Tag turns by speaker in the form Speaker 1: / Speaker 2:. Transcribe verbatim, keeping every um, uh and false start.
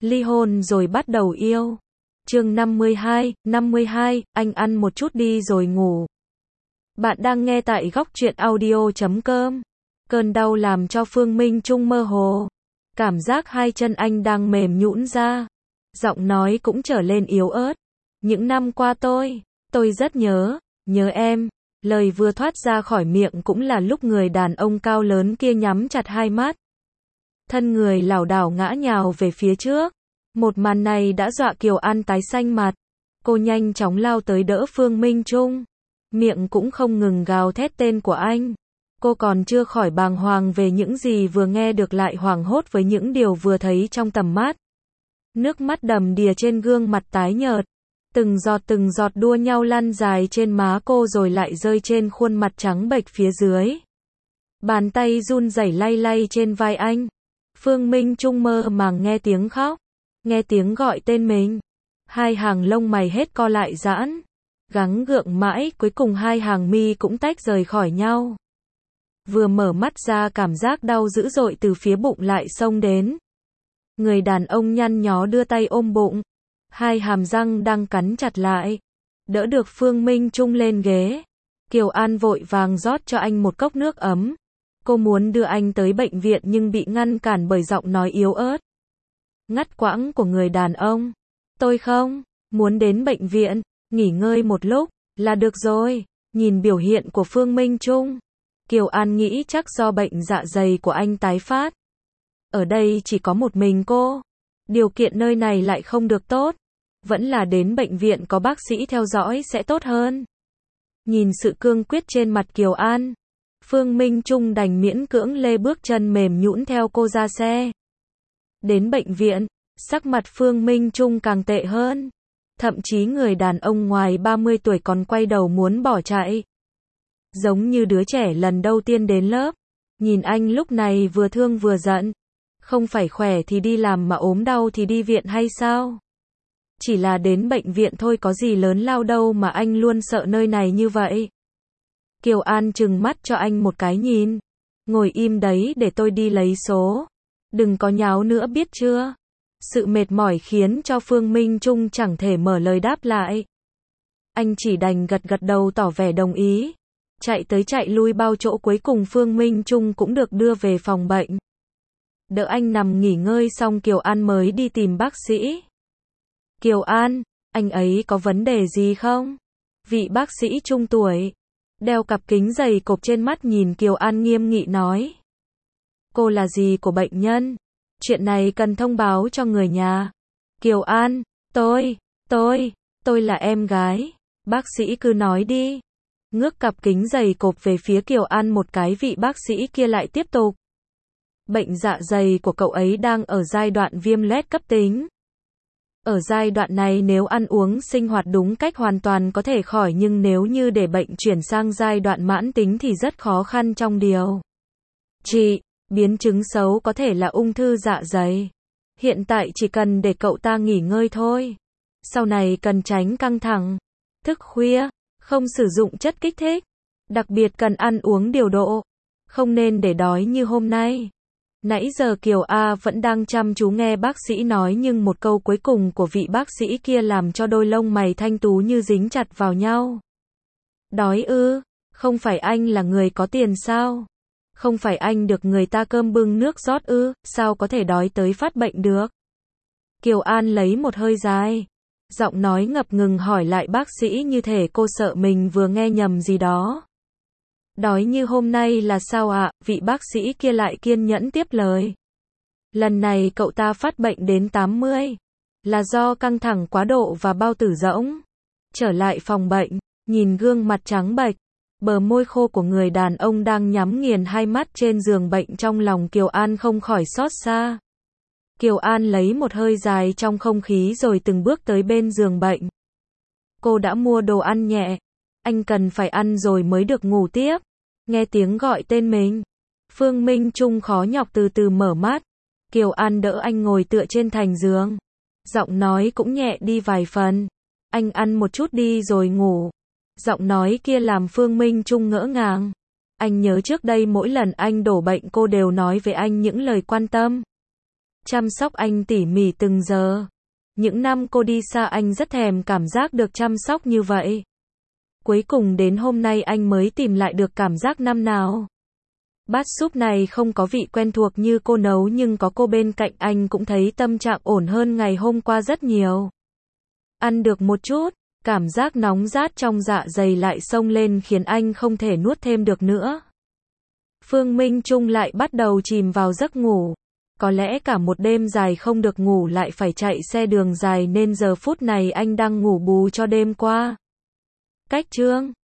Speaker 1: ly hôn rồi bắt đầu yêu. Chương năm mươi hai, năm mươi hai, anh ăn một chút đi rồi ngủ. Bạn đang nghe tại góc truyện audio chấm com. Cơn đau làm cho Phương Minh Trung mơ hồ. Cảm giác hai chân anh đang mềm nhũn ra. Giọng nói cũng trở lên yếu ớt. Những năm qua tôi, tôi rất nhớ, nhớ em. Lời vừa thoát ra khỏi miệng cũng là lúc người đàn ông cao lớn kia nhắm chặt hai mắt. Thân người lảo đảo ngã nhào về phía trước. Một màn này đã dọa Kiều An tái xanh mặt. Cô nhanh chóng lao tới đỡ Phương Minh Trung. Miệng cũng không ngừng gào thét tên của anh. Cô còn chưa khỏi bàng hoàng về những gì vừa nghe được lại hoảng hốt với những điều vừa thấy trong tầm mắt. Nước mắt đầm đìa trên gương mặt tái nhợt. Từng giọt từng giọt đua nhau lăn dài trên má cô rồi lại rơi trên khuôn mặt trắng bệch phía dưới. Bàn tay run rẩy lay lay trên vai anh. Phương Minh Trung mơ màng nghe tiếng khóc. Nghe tiếng gọi tên mình. Hai hàng lông mày hết co lại giãn. Gắng gượng mãi, cuối cùng hai hàng mi cũng tách rời khỏi nhau. Vừa mở mắt ra cảm giác đau dữ dội từ phía bụng lại xông đến. Người đàn ông nhăn nhó đưa tay ôm bụng. Hai hàm răng đang cắn chặt lại. Đỡ được Phương Minh Trung lên ghế. Kiều An vội vàng rót cho anh một cốc nước ấm. Cô muốn đưa anh tới bệnh viện nhưng bị ngăn cản bởi giọng nói yếu ớt, ngắt quãng của người đàn ông. Tôi không muốn đến bệnh viện, nghỉ ngơi một lúc là được rồi. Nhìn biểu hiện của Phương Minh Trung, Kiều An nghĩ chắc do bệnh dạ dày của anh tái phát. Ở đây chỉ có một mình cô. Điều kiện nơi này lại không được tốt. Vẫn là đến bệnh viện có bác sĩ theo dõi sẽ tốt hơn. Nhìn sự cương quyết trên mặt Kiều An, Phương Minh Trung đành miễn cưỡng lê bước chân mềm nhũn theo cô ra xe. Đến bệnh viện, sắc mặt Phương Minh Trung càng tệ hơn. Thậm chí người đàn ông ngoài ba mươi tuổi còn quay đầu muốn bỏ chạy. Giống như đứa trẻ lần đầu tiên đến lớp. Nhìn anh lúc này vừa thương vừa giận. Không phải khỏe thì đi làm mà ốm đau thì đi viện hay sao? Chỉ là đến bệnh viện thôi có gì lớn lao đâu mà anh luôn sợ nơi này như vậy. Kiều An trừng mắt cho anh một cái nhìn. Ngồi im đấy để tôi đi lấy số. Đừng có nháo nữa biết chưa? Sự mệt mỏi khiến cho Phương Minh Trung chẳng thể mở lời đáp lại. Anh chỉ đành gật gật đầu tỏ vẻ đồng ý. Chạy tới chạy lui bao chỗ cuối cùng Phương Minh Trung cũng được đưa về phòng bệnh. Đỡ anh nằm nghỉ ngơi xong Kiều An mới đi tìm bác sĩ. Kiều An, anh ấy có vấn đề gì không? Vị bác sĩ trung tuổi, đeo cặp kính dày cộp trên mắt nhìn Kiều An nghiêm nghị nói. Cô là gì của bệnh nhân? Chuyện này cần thông báo cho người nhà. Kiều An, tôi, tôi, tôi là em gái. Bác sĩ cứ nói đi. Ngước cặp kính dày cộp về phía Kiều An một cái vị bác sĩ kia lại tiếp tục. Bệnh dạ dày của cậu ấy đang ở giai đoạn viêm loét cấp tính. Ở giai đoạn này nếu ăn uống sinh hoạt đúng cách hoàn toàn có thể khỏi nhưng nếu như để bệnh chuyển sang giai đoạn mãn tính thì rất khó khăn trong điều trị. Biến chứng xấu có thể là ung thư dạ dày. Hiện tại chỉ cần để cậu ta nghỉ ngơi thôi. Sau này cần tránh căng thẳng, thức khuya, không sử dụng chất kích thích. Đặc biệt cần ăn uống điều độ. Không nên để đói như hôm nay. Nãy giờ Kiều A vẫn đang chăm chú nghe bác sĩ nói nhưng một câu cuối cùng của vị bác sĩ kia làm cho đôi lông mày thanh tú như dính chặt vào nhau. Đói ư? Không phải anh là người có tiền sao? Không phải anh được người ta cơm bưng nước rót ư? Sao có thể đói tới phát bệnh được? Kiều An lấy một hơi dài. Giọng nói ngập ngừng hỏi lại bác sĩ như thể cô sợ mình vừa nghe nhầm gì đó. Đói như hôm nay là sao ạ? Vị bác sĩ kia lại kiên nhẫn tiếp lời. Lần này cậu ta phát bệnh đến tám mươi. Là do căng thẳng quá độ và bao tử rỗng. Trở lại phòng bệnh, nhìn gương mặt trắng bệch, bờ môi khô của người đàn ông đang nhắm nghiền hai mắt trên giường bệnh trong lòng Kiều An không khỏi xót xa. Kiều An lấy một hơi dài trong không khí rồi từng bước tới bên giường bệnh. Cô đã mua đồ ăn nhẹ. Anh cần phải ăn rồi mới được ngủ tiếp. Nghe tiếng gọi tên mình. Phương Minh Trung khó nhọc từ từ mở mắt. Kiều An đỡ anh ngồi tựa trên thành giường. Giọng nói cũng nhẹ đi vài phần. Anh ăn một chút đi rồi ngủ. Giọng nói kia làm Phương Minh Trung ngỡ ngàng. Anh nhớ trước đây mỗi lần anh đổ bệnh cô đều nói với anh những lời quan tâm. chăm sóc anh tỉ mỉ từng giờ. Những năm cô đi xa anh rất thèm cảm giác được chăm sóc như vậy. Cuối cùng đến hôm nay anh mới tìm lại được cảm giác năm nào. Bát súp này không có vị quen thuộc như cô nấu nhưng có cô bên cạnh anh cũng thấy tâm trạng ổn hơn ngày hôm qua rất nhiều. Ăn được một chút, cảm giác nóng rát trong dạ dày lại xông lên khiến anh không thể nuốt thêm được nữa. Phương Minh Trung lại bắt đầu chìm vào giấc ngủ. Có lẽ cả một đêm dài không được ngủ lại phải chạy xe đường dài nên giờ phút này anh đang ngủ bù cho đêm qua. Cách chương